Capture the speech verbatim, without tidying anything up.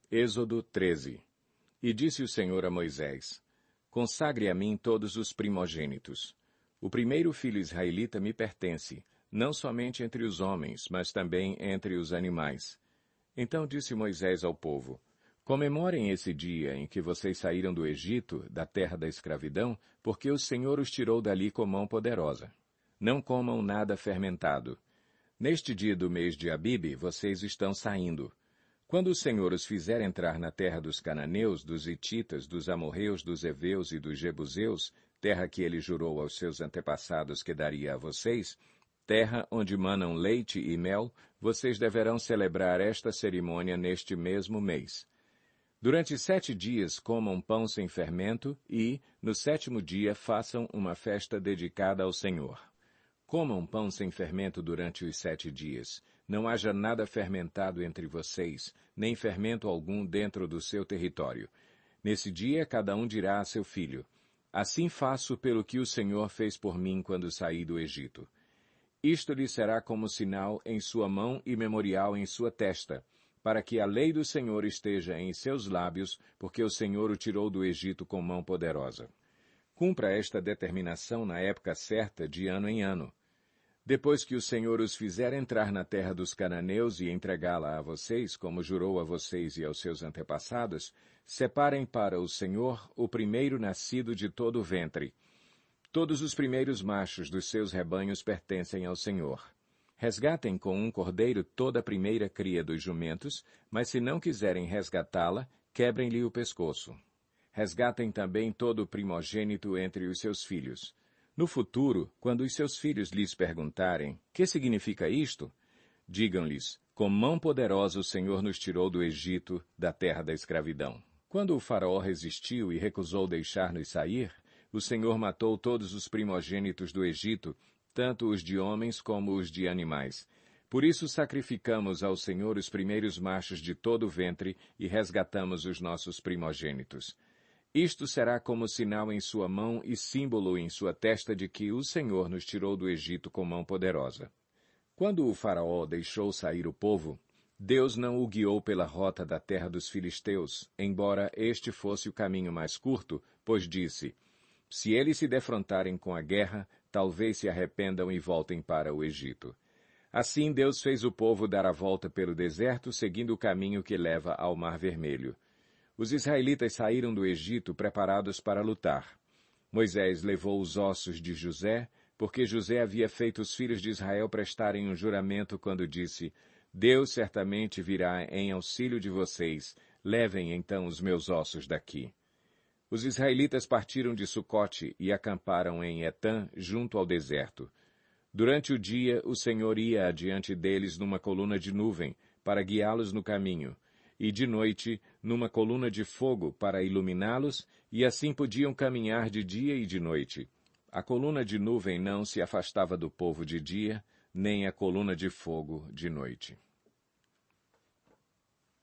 Êxodo treze. E disse o Senhor a Moisés: Consagre a mim todos os primogênitos. O primeiro filho israelita me pertence, não somente entre os homens, mas também entre os animais. Então disse Moisés ao povo: Comemorem esse dia em que vocês saíram do Egito, da terra da escravidão, porque o Senhor os tirou dali com mão poderosa. Não comam nada fermentado. Neste dia do mês de Abibe, vocês estão saindo. Quando o Senhor os fizer entrar na terra dos cananeus, dos hititas, dos amorreus, dos heveus e dos jebuseus, terra que ele jurou aos seus antepassados que daria a vocês, terra onde manam leite e mel, vocês deverão celebrar esta cerimônia neste mesmo mês. Durante sete dias comam pão sem fermento e, no sétimo dia, façam uma festa dedicada ao Senhor. Comam pão sem fermento durante os sete dias. Não haja nada fermentado entre vocês, nem fermento algum dentro do seu território. Nesse dia, cada um dirá a seu filho: Assim faço pelo que o Senhor fez por mim quando saí do Egito. Isto lhe será como sinal em sua mão e memorial em sua testa, para que a lei do Senhor esteja em seus lábios, porque o Senhor o tirou do Egito com mão poderosa. Cumpra esta determinação na época certa, de ano em ano. Depois que o Senhor os fizer entrar na terra dos cananeus e entregá-la a vocês, como jurou a vocês e aos seus antepassados, separem para o Senhor o primeiro nascido de todo o ventre. Todos os primeiros machos dos seus rebanhos pertencem ao Senhor. Resgatem com um cordeiro toda a primeira cria dos jumentos, mas se não quiserem resgatá-la, quebrem-lhe o pescoço. Resgatem também todo o primogênito entre os seus filhos. No futuro, quando os seus filhos lhes perguntarem: que significa isto? Digam-lhes: com mão poderosa o Senhor nos tirou do Egito, da terra da escravidão. Quando o faraó resistiu e recusou deixar-nos sair, o Senhor matou todos os primogênitos do Egito, tanto os de homens como os de animais. Por isso sacrificamos ao Senhor os primeiros machos de todo o ventre e resgatamos os nossos primogênitos. Isto será como sinal em sua mão e símbolo em sua testa de que o Senhor nos tirou do Egito com mão poderosa. Quando o faraó deixou sair o povo, Deus não o guiou pela rota da terra dos filisteus, embora este fosse o caminho mais curto, pois disse: se eles se defrontarem com a guerra, talvez se arrependam e voltem para o Egito. Assim Deus fez o povo dar a volta pelo deserto, seguindo o caminho que leva ao Mar Vermelho. Os israelitas saíram do Egito preparados para lutar. Moisés levou os ossos de José, porque José havia feito os filhos de Israel prestarem um juramento quando disse: Deus certamente virá em auxílio de vocês, levem então os meus ossos daqui. Os israelitas partiram de Sucote e acamparam em Etã, junto ao deserto. Durante o dia, o Senhor ia adiante deles numa coluna de nuvem, para guiá-los no caminho, e de noite, numa coluna de fogo para iluminá-los, e assim podiam caminhar de dia e de noite. A coluna de nuvem não se afastava do povo de dia, nem a coluna de fogo de noite.